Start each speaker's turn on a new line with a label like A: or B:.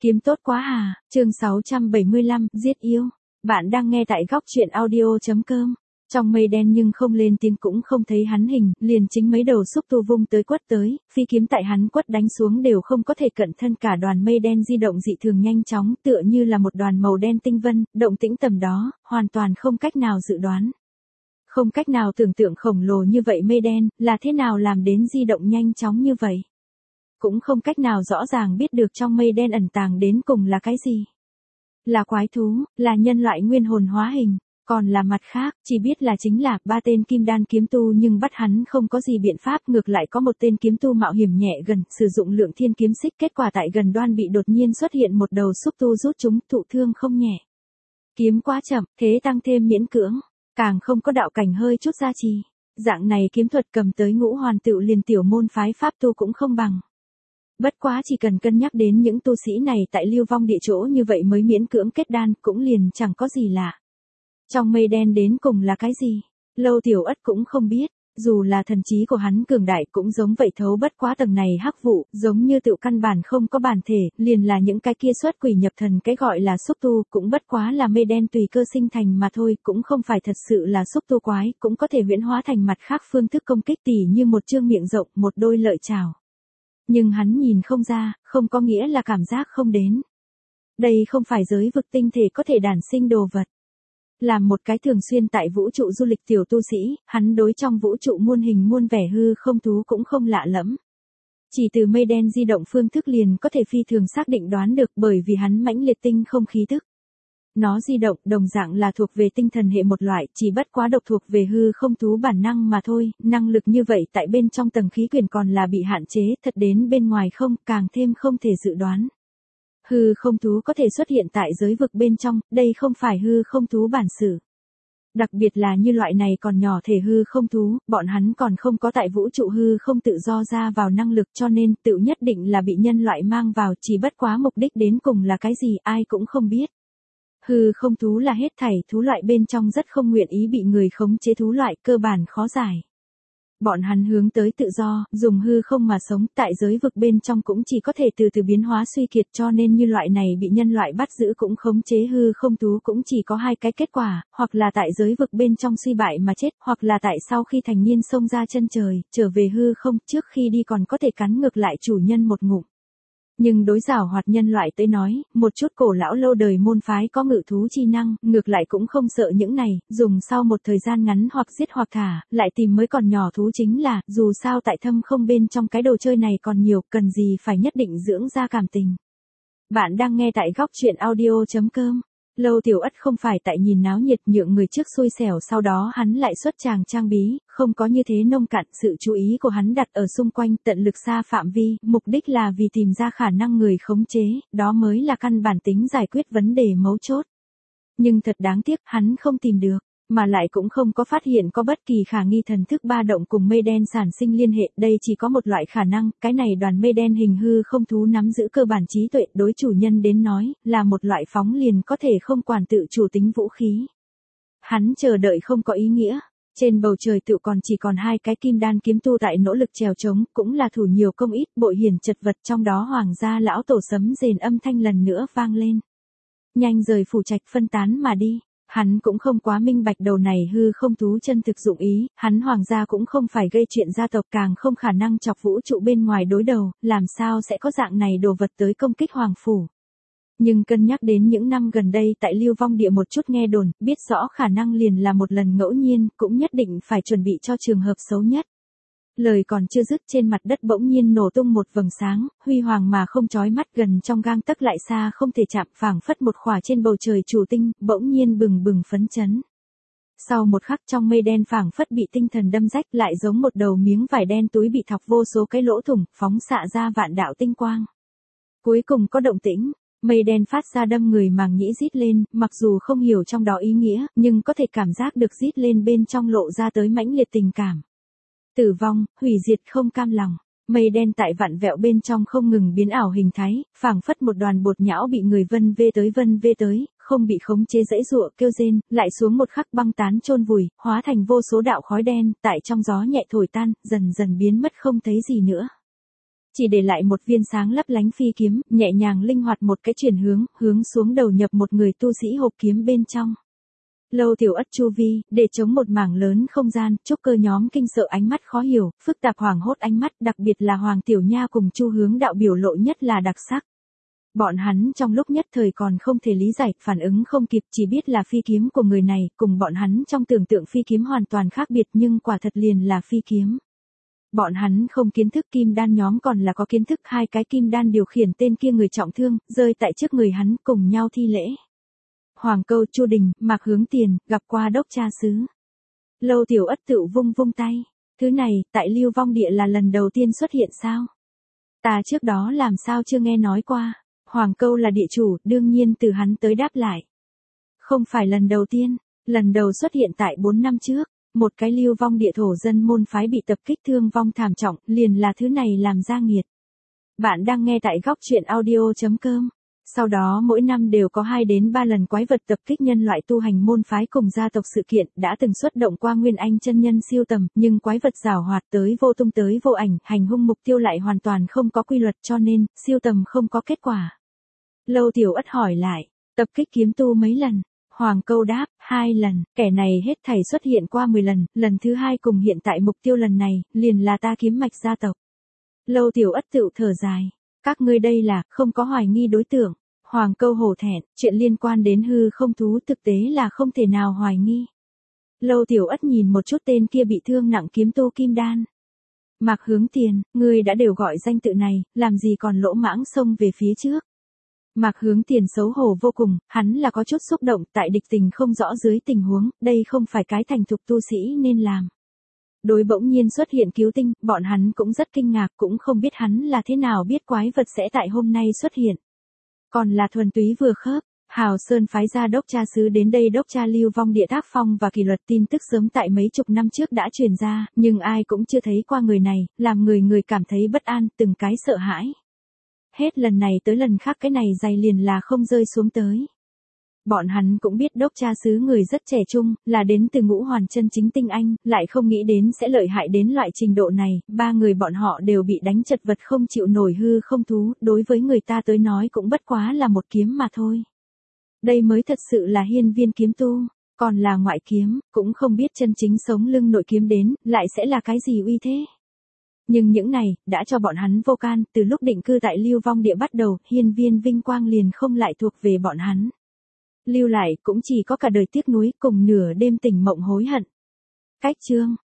A: Kiếm tốt quá à, chương 675, giết yêu. Bạn đang nghe tại góc truyện audio.com. Trong mây đen nhưng không lên tiếng cũng không thấy hắn hình, liền chính mấy đầu xúc tu vung tới quất tới, phi kiếm tại hắn quất đánh xuống đều không có thể cận thân, cả đoàn mây đen di động dị thường nhanh chóng, tựa như là một đoàn màu đen tinh vân, động tĩnh tầm đó, hoàn toàn không cách nào dự đoán. Không cách nào tưởng tượng khổng lồ như vậy mây đen, là thế nào làm đến di động nhanh chóng như vậy. Cũng không cách nào rõ ràng biết được trong mây đen ẩn tàng đến cùng là cái gì. Là quái thú, là nhân loại nguyên hồn hóa hình, còn là mặt khác, chỉ biết là chính là 3 tên kim đan kiếm tu, nhưng bắt hắn không có gì biện pháp, ngược lại có một tên kiếm tu mạo hiểm nhẹ gần, sử dụng lượng thiên kiếm xích, kết quả tại gần đoan bị đột nhiên xuất hiện một đầu xúc tu rút chúng, thụ thương không nhẹ. Kiếm quá chậm, thế tăng thêm miễn cưỡng, càng không có đạo cảnh hơi chút gia trì. Dạng này kiếm thuật cầm tới ngũ hoàn tựu liền tiểu môn phái pháp tu cũng không bằng. Bất quá chỉ cần cân nhắc đến những tu sĩ này tại lưu vong địa chỗ như vậy mới miễn cưỡng kết đan, cũng liền chẳng có gì lạ. Trong mây đen đến cùng là cái gì? Lâu Tiểu Ất cũng không biết, dù là thần trí của hắn cường đại cũng giống vậy, thấu bất quá tầng này hắc vụ, giống như tựu căn bản không có bản thể, liền là những cái kia xuất quỷ nhập thần, cái gọi là xúc tu cũng bất quá là mây đen tùy cơ sinh thành mà thôi, cũng không phải thật sự là xúc tu quái, cũng có thể huyễn hóa thành mặt khác phương thức công kích, tỉ như một chương miệng rộng, một đôi lợi chảo. Nhưng hắn nhìn không ra, không có nghĩa là cảm giác không đến. Đây không phải giới vực tinh thể có thể đản sinh đồ vật. Làm một cái thường xuyên tại vũ trụ du lịch tiểu tu sĩ, hắn đối trong vũ trụ muôn hình muôn vẻ hư không thú cũng không lạ lẫm. Chỉ từ mây đen di động phương thức liền có thể phi thường xác định đoán được, bởi vì hắn mãnh liệt tinh không khí thức. Nó di động đồng dạng là thuộc về tinh thần hệ một loại, chỉ bất quá độc thuộc về hư không thú bản năng mà thôi, năng lực như vậy tại bên trong tầng khí quyển còn là bị hạn chế, thật đến bên ngoài không, càng thêm không thể dự đoán. Hư không thú có thể xuất hiện tại giới vực bên trong, đây không phải hư không thú bản sự. Đặc biệt là như loại này còn nhỏ thể hư không thú, bọn hắn còn không có tại vũ trụ hư không tự do ra vào năng lực, cho nên tự nhất định là bị nhân loại mang vào, chỉ bất quá mục đích đến cùng là cái gì ai cũng không biết. Hư không thú là hết thảy thú loại bên trong rất không nguyện ý bị người khống chế thú loại, cơ bản khó giải. Bọn hắn hướng tới tự do, dùng hư không mà sống, tại giới vực bên trong cũng chỉ có thể từ từ biến hóa suy kiệt, cho nên như loại này bị nhân loại bắt giữ cũng khống chế hư không thú cũng chỉ có hai cái kết quả, hoặc là tại giới vực bên trong suy bại mà chết, hoặc là tại sau khi thành niên xông ra chân trời, trở về hư không, trước khi đi còn có thể cắn ngược lại chủ nhân một ngụm. Nhưng đối giảo hoạt nhân loại tới nói, một chút cổ lão lâu đời môn phái có ngự thú chi năng, ngược lại cũng không sợ những này, dùng sau một thời gian ngắn hoặc giết hoặc thả, lại tìm mới còn nhỏ thú, chính là, dù sao tại thâm không bên trong cái đồ chơi này còn nhiều, cần gì phải nhất định dưỡng ra cảm tình. Bạn đang nghe tại góc truyện audio.com. Lâu Tiểu Ất không phải tại nhìn náo nhiệt nhượng người trước xui xẻo, sau đó hắn lại xuất tràng trang bí, không có như thế nông cạn, sự chú ý của hắn đặt ở xung quanh, tận lực xa phạm vi, mục đích là vì tìm ra khả năng người khống chế, đó mới là căn bản tính giải quyết vấn đề mấu chốt. Nhưng thật đáng tiếc, hắn không tìm được, mà lại cũng không có phát hiện có bất kỳ khả nghi thần thức ba động cùng mây đen sản sinh liên hệ, đây chỉ có một loại khả năng, cái này đoàn mây đen hình hư không thú nắm giữ cơ bản trí tuệ, đối chủ nhân đến nói, là một loại phóng liền có thể không quản tự chủ tính vũ khí. Hắn chờ đợi không có ý nghĩa, trên bầu trời tự chỉ còn hai cái kim đan kiếm tu tại nỗ lực trèo trống, cũng là thủ nhiều công ít, bội hiển chật vật, trong đó hoàng gia lão tổ sấm rền âm thanh lần nữa vang lên. Nhanh rời phủ trạch phân tán mà đi. Hắn cũng không quá minh bạch đầu này hư không thú chân thực dụng ý, hắn hoàng gia cũng không phải gây chuyện gia tộc, càng không khả năng chọc vũ trụ bên ngoài đối đầu, làm sao sẽ có dạng này đồ vật tới công kích hoàng phủ. Nhưng cân nhắc đến những năm gần đây tại lưu vong địa một chút nghe đồn, biết rõ khả năng liền là một lần ngẫu nhiên, cũng nhất định phải chuẩn bị cho trường hợp xấu nhất. Lời còn chưa dứt, trên mặt đất bỗng nhiên nổ tung một vầng sáng, huy hoàng mà không chói mắt, gần trong gang tấc lại xa không thể chạm, phảng phất một khỏa trên bầu trời chủ tinh, bỗng nhiên bừng bừng phấn chấn. Sau một khắc, trong mây đen phảng phất bị tinh thần đâm rách, lại giống một đầu miếng vải đen túi bị thọc vô số cái lỗ thủng, phóng xạ ra vạn đạo tinh quang. Cuối cùng có động tĩnh, mây đen phát ra đâm người màng nhĩ rít lên, mặc dù không hiểu trong đó ý nghĩa, nhưng có thể cảm giác được rít lên bên trong lộ ra tới mãnh liệt tình cảm. Tử vong, hủy diệt, không cam lòng. Mây đen tại vặn vẹo bên trong không ngừng biến ảo hình thái, phảng phất một đoàn bột nhão bị người vân vê tới, không bị khống chế dãy giụa kêu rên, lại xuống một khắc băng tán chôn vùi, hóa thành vô số đạo khói đen, tại trong gió nhẹ thổi tan, dần dần biến mất không thấy gì nữa. chỉ để lại một viên sáng lấp lánh phi kiếm, nhẹ nhàng linh hoạt một cái chuyển hướng xuống đầu nhập một người tu sĩ hộp kiếm bên trong. Lâu Tiểu Ất chu vi, để chống một mảng lớn không gian, trúc cơ nhóm kinh sợ ánh mắt khó hiểu, phức tạp hoảng hốt ánh mắt, đặc biệt là Hoàng Tiểu Nha cùng Chu Hướng Đạo biểu lộ nhất là đặc sắc. Bọn hắn trong lúc nhất thời còn không thể lý giải, phản ứng không kịp, chỉ biết là phi kiếm của người này, cùng bọn hắn trong tưởng tượng phi kiếm hoàn toàn khác biệt nhưng quả thật liền là phi kiếm. Bọn hắn không kiến thức kim đan nhóm còn là có kiến thức, hai cái kim đan điều khiển tên kia người trọng thương, rơi tại trước người hắn cùng nhau thi lễ. Hoàng Câu, Chu Đình, Mạc Hướng Tiền, gặp qua đốc cha xứ. Lâu Tiểu Ất tự vung vung tay. Thứ này, tại Lưu Vong Địa là lần đầu tiên xuất hiện sao? Ta trước đó làm sao chưa nghe nói qua. Hoàng Câu là địa chủ, đương nhiên từ hắn tới đáp lại. Không phải lần đầu tiên, lần đầu xuất hiện tại 4 năm trước. Một cái Lưu Vong Địa thổ dân môn phái bị tập kích thương vong thảm trọng, liền là thứ này làm ra nghiệt. Bạn đang nghe tại góc truyện audio.com. Sau đó mỗi năm đều có 2 đến 3 lần quái vật tập kích nhân loại tu hành môn phái cùng gia tộc sự kiện, đã từng xuất động qua Nguyên Anh chân nhân siêu tầm, nhưng quái vật giảo hoạt tới vô tung tới vô ảnh, hành hung mục tiêu lại hoàn toàn không có quy luật cho nên, siêu tầm không có kết quả. Lâu Tiểu Ất hỏi lại, tập kích kiếm tu mấy lần? Hoàng Câu đáp, 2 lần, kẻ này hết thảy xuất hiện qua 10 lần, lần thứ 2 cùng hiện tại mục tiêu lần này, liền là ta kiếm mạch gia tộc. Lâu Tiểu Ất tự thở dài, các ngươi đây là, không có hoài nghi đối tượng. Hoàng Câu hổ thẹn, chuyện liên quan đến hư không thú thực tế là không thể nào hoài nghi. Lâu Tiểu Ất nhìn một chút tên kia bị thương nặng kiếm tu kim đan. Mạc Hướng Tiền, ngươi đã đều gọi danh tự này, làm gì còn lỗ mãng xông về phía trước. Mạc Hướng Tiền xấu hổ vô cùng, hắn là có chút xúc động, tại địch tình không rõ dưới tình huống, đây không phải cái thành thục tu sĩ nên làm. Đối bỗng nhiên xuất hiện cứu tinh, bọn hắn cũng rất kinh ngạc, cũng không biết hắn là thế nào biết quái vật sẽ tại hôm nay xuất hiện. Còn là thuần túy vừa khớp, Hào Sơn phái ra đốc cha xứ đến đây đốc cha Lưu Vong Địa tác phong và kỷ luật, tin tức sớm tại mấy chục năm trước đã truyền ra, nhưng ai cũng chưa thấy qua người này, làm người cảm thấy bất an, từng cái sợ hãi. Hết lần này tới lần khác cái này dày liền là không rơi xuống tới. Bọn hắn cũng biết đốc cha xứ người rất trẻ trung, là đến từ ngũ hoàn chân chính tinh anh, lại không nghĩ đến sẽ lợi hại đến loại trình độ này, 3 người bọn họ đều bị đánh chật vật không chịu nổi hư không thú, đối với người ta tới nói cũng bất quá là một kiếm mà thôi. Đây mới thật sự là hiên viên kiếm tu, còn là ngoại kiếm, cũng không biết chân chính sống lưng nội kiếm đến, lại sẽ là cái gì uy thế. Nhưng những này, đã cho bọn hắn vô can, từ lúc định cư tại Lưu Vong Địa bắt đầu, hiên viên vinh quang liền không lại thuộc về bọn hắn. Lưu lại cũng chỉ có cả đời tiếc nuối cùng nửa đêm tỉnh mộng hối hận. Cách chương